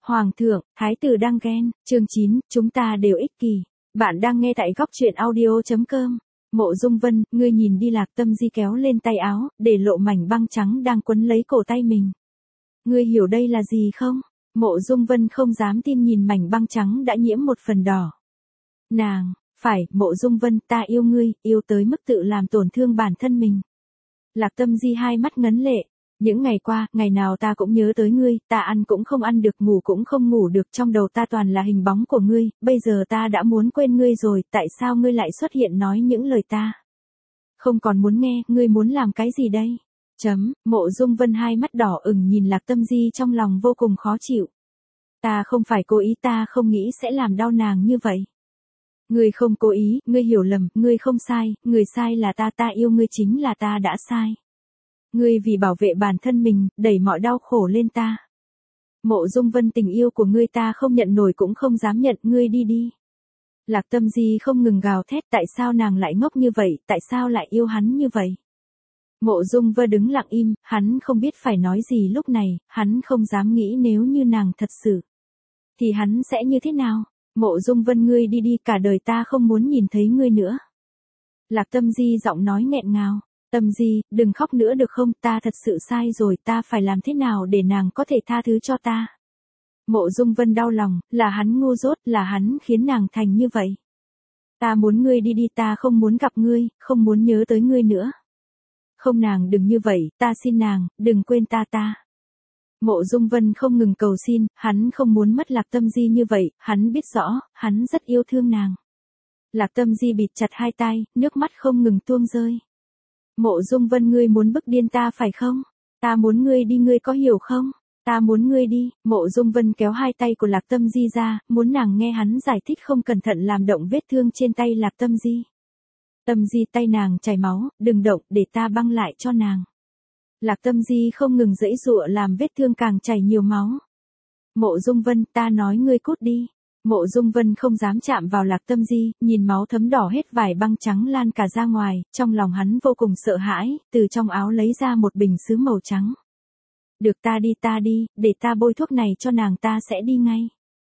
Hoàng thượng, thái tử đang ghen, chương 9, chúng ta đều ích kỷ. Bạn đang nghe tại góc truyện audio.com. Mộ Dung Vân, ngươi nhìn đi. Lạc Tâm Di kéo lên tay áo, để lộ mảnh băng trắng đang quấn lấy cổ tay mình. Ngươi hiểu đây là gì không? Mộ Dung Vân không dám tin nhìn mảnh băng trắng đã nhiễm một phần đỏ. Nàng, phải, Mộ Dung Vân, ta yêu ngươi, yêu tới mức tự làm tổn thương bản thân mình. Lạc Tâm Di hai mắt ngấn lệ. Những ngày qua, ngày nào ta cũng nhớ tới ngươi, ta ăn cũng không ăn được, ngủ cũng không ngủ được, trong đầu ta toàn là hình bóng của ngươi, bây giờ ta đã muốn quên ngươi rồi, tại sao ngươi lại xuất hiện nói những lời ta không còn muốn nghe, ngươi muốn làm cái gì đây? Mộ Dung Vân hai mắt đỏ ửng nhìn Lạc Tâm Di trong lòng vô cùng khó chịu. Ta không phải cố ý, ta không nghĩ sẽ làm đau nàng như vậy. Ngươi không cố ý, ngươi hiểu lầm, ngươi không sai, người sai là ta, ta yêu ngươi chính là ta đã sai. Ngươi vì bảo vệ bản thân mình, đẩy mọi đau khổ lên ta. Mộ Dung Vân, tình yêu của ngươi ta không nhận nổi cũng không dám nhận, ngươi đi đi. Lạc Tâm Di không ngừng gào thét, tại sao nàng lại ngốc như vậy, tại sao lại yêu hắn như vậy. Mộ Dung Vân đứng lặng im, hắn không biết phải nói gì lúc này, hắn không dám nghĩ nếu như nàng thật sự thì hắn sẽ như thế nào. Mộ Dung Vân, ngươi đi đi, cả đời ta không muốn nhìn thấy ngươi nữa. Lạc Tâm Di giọng nói nghẹn ngào. Tâm Di, đừng khóc nữa được không, ta thật sự sai rồi, ta phải làm thế nào để nàng có thể tha thứ cho ta. Mộ Dung Vân đau lòng, là hắn ngu dốt, là hắn khiến nàng thành như vậy. Ta muốn ngươi đi đi, ta không muốn gặp ngươi, không muốn nhớ tới ngươi nữa. Không, nàng đừng như vậy, ta xin nàng, đừng quên ta. Mộ Dung Vân không ngừng cầu xin, hắn không muốn mất Lạc Tâm Di như vậy, hắn biết rõ, hắn rất yêu thương nàng. Lạc Tâm Di bịt chặt hai tai, nước mắt không ngừng tuôn rơi. Mộ Dung Vân, ngươi muốn bức điên ta phải không? Ta muốn ngươi đi, ngươi có hiểu không? Ta muốn ngươi đi. Mộ Dung Vân kéo hai tay của Lạc Tâm Di ra, muốn nàng nghe hắn giải thích, không cẩn thận làm động vết thương trên tay Lạc Tâm Di. Tâm Di, tay nàng chảy máu, đừng động, để ta băng lại cho nàng. Lạc Tâm Di không ngừng giãy giụa làm vết thương càng chảy nhiều máu. Mộ Dung Vân, ta nói ngươi cút đi. Mộ Dung Vân không dám chạm vào Lạc Tâm Di, nhìn máu thấm đỏ hết vải băng trắng lan cả ra ngoài, trong lòng hắn vô cùng sợ hãi, từ trong áo lấy ra một bình sứ màu trắng. Được, ta đi, để ta bôi thuốc này cho nàng, ta sẽ đi ngay.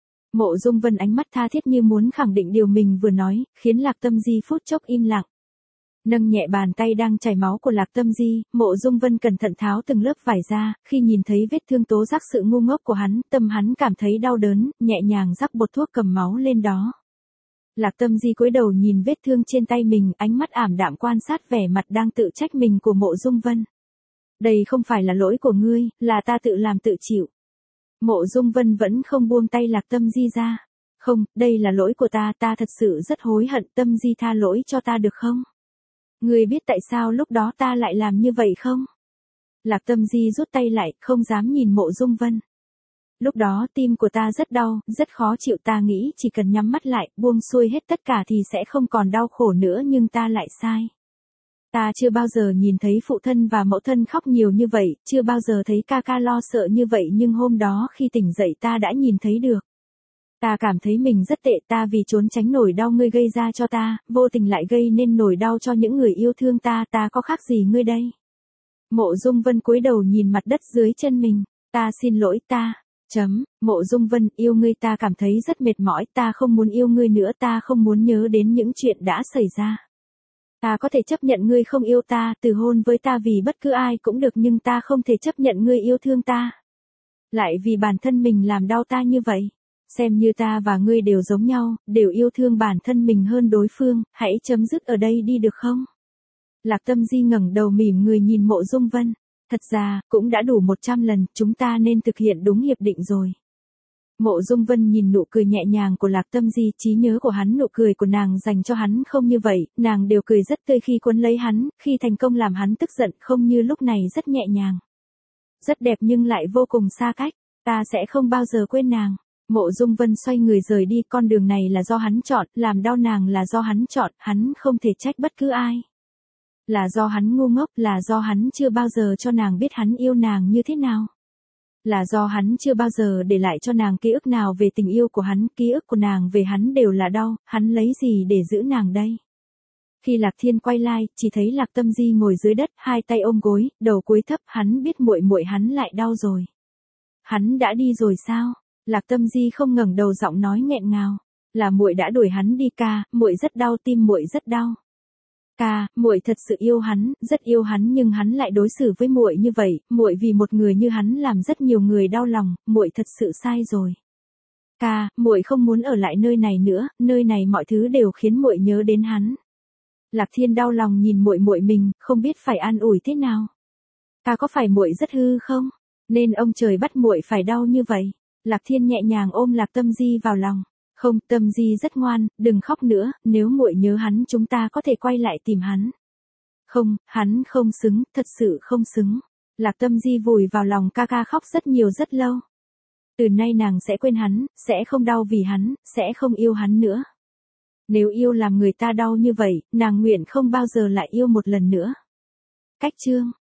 Mộ Dung Vân ánh mắt tha thiết như muốn khẳng định điều mình vừa nói, khiến Lạc Tâm Di phút chốc im lặng. Nâng nhẹ bàn tay đang chảy máu của Lạc Tâm Di, Mộ Dung Vân cẩn thận tháo từng lớp vải ra, khi nhìn thấy vết thương tố giác sự ngu ngốc của hắn, tâm hắn cảm thấy đau đớn, nhẹ nhàng rắc bột thuốc cầm máu lên đó. Lạc Tâm Di cúi đầu nhìn vết thương trên tay mình, ánh mắt ảm đạm quan sát vẻ mặt đang tự trách mình của Mộ Dung Vân. Đây không phải là lỗi của ngươi, là ta tự làm tự chịu. Mộ Dung Vân vẫn không buông tay Lạc Tâm Di ra. Không, đây là lỗi của ta, ta thật sự rất hối hận, Tâm Di tha lỗi cho ta được không? Ngươi biết tại sao lúc đó ta lại làm như vậy không? Lạc Tâm Di rút tay lại, không dám nhìn Mộ Dung Vân. Lúc đó tim của ta rất đau, rất khó chịu, ta nghĩ chỉ cần nhắm mắt lại, buông xuôi hết tất cả thì sẽ không còn đau khổ nữa, nhưng ta lại sai. Ta chưa bao giờ nhìn thấy phụ thân và mẫu thân khóc nhiều như vậy, chưa bao giờ thấy ca ca lo sợ như vậy, nhưng hôm đó khi tỉnh dậy ta đã nhìn thấy được. Ta cảm thấy mình rất tệ, ta vì trốn tránh nỗi đau ngươi gây ra cho ta, vô tình lại gây nên nỗi đau cho những người yêu thương ta, ta có khác gì ngươi đây? Mộ Dung Vân cúi đầu nhìn mặt đất dưới chân mình, ta xin lỗi ta. Mộ Dung Vân, yêu ngươi ta cảm thấy rất mệt mỏi, ta không muốn yêu ngươi nữa, ta không muốn nhớ đến những chuyện đã xảy ra. Ta có thể chấp nhận ngươi không yêu ta, từ hôn với ta vì bất cứ ai cũng được, nhưng ta không thể chấp nhận ngươi yêu thương ta. Lại vì bản thân mình làm đau ta như vậy. Xem như ta và ngươi đều giống nhau, đều yêu thương bản thân mình hơn đối phương, hãy chấm dứt ở đây đi được không? Lạc Tâm Di ngẩng đầu mỉm người nhìn Mộ Dung Vân. Thật ra, cũng đã đủ 100 lần, chúng ta nên thực hiện đúng hiệp định rồi. Mộ Dung Vân nhìn nụ cười nhẹ nhàng của Lạc Tâm Di, trí nhớ của hắn, nụ cười của nàng dành cho hắn không như vậy, nàng đều cười rất tươi khi quấn lấy hắn, khi thành công làm hắn tức giận, không như lúc này, rất nhẹ nhàng. Rất đẹp nhưng lại vô cùng xa cách, ta sẽ không bao giờ quên nàng. Mộ Dung Vân xoay người rời đi, con đường này là do hắn chọn, làm đau nàng là do hắn chọn, hắn không thể trách bất cứ ai. Là do hắn ngu ngốc, là do hắn chưa bao giờ cho nàng biết hắn yêu nàng như thế nào. Là do hắn chưa bao giờ để lại cho nàng ký ức nào về tình yêu của hắn, ký ức của nàng về hắn đều là đau, hắn lấy gì để giữ nàng đây? Khi Lạc Thiên quay lại, chỉ thấy Lạc Tâm Di ngồi dưới đất, hai tay ôm gối, đầu cúi thấp, hắn biết muội muội hắn lại đau rồi. Hắn đã đi rồi sao? Lạc Tâm Di không ngẩng đầu, giọng nói nghẹn ngào. Là muội đã đuổi hắn đi ca, muội rất đau tim, muội rất đau. Ca, muội thật sự yêu hắn, rất yêu hắn, nhưng hắn lại đối xử với muội như vậy, muội vì một người như hắn làm rất nhiều người đau lòng, muội thật sự sai rồi. Ca, muội không muốn ở lại nơi này nữa, nơi này mọi thứ đều khiến muội nhớ đến hắn. Lạc Thiên đau lòng nhìn muội muội mình, không biết phải an ủi thế nào. Ca, có phải muội rất hư không? Nên ông trời bắt muội phải đau như vậy. Lạc Thiên nhẹ nhàng ôm Lạc Tâm Di vào lòng. Không, Tâm Di rất ngoan, đừng khóc nữa, nếu muội nhớ hắn chúng ta có thể quay lại tìm hắn. Không, hắn không xứng, thật sự không xứng. Lạc Tâm Di vùi vào lòng ca ca khóc rất nhiều rất lâu. Từ nay nàng sẽ quên hắn, sẽ không đau vì hắn, sẽ không yêu hắn nữa. Nếu yêu làm người ta đau như vậy, nàng nguyện không bao giờ lại yêu một lần nữa. Cách chương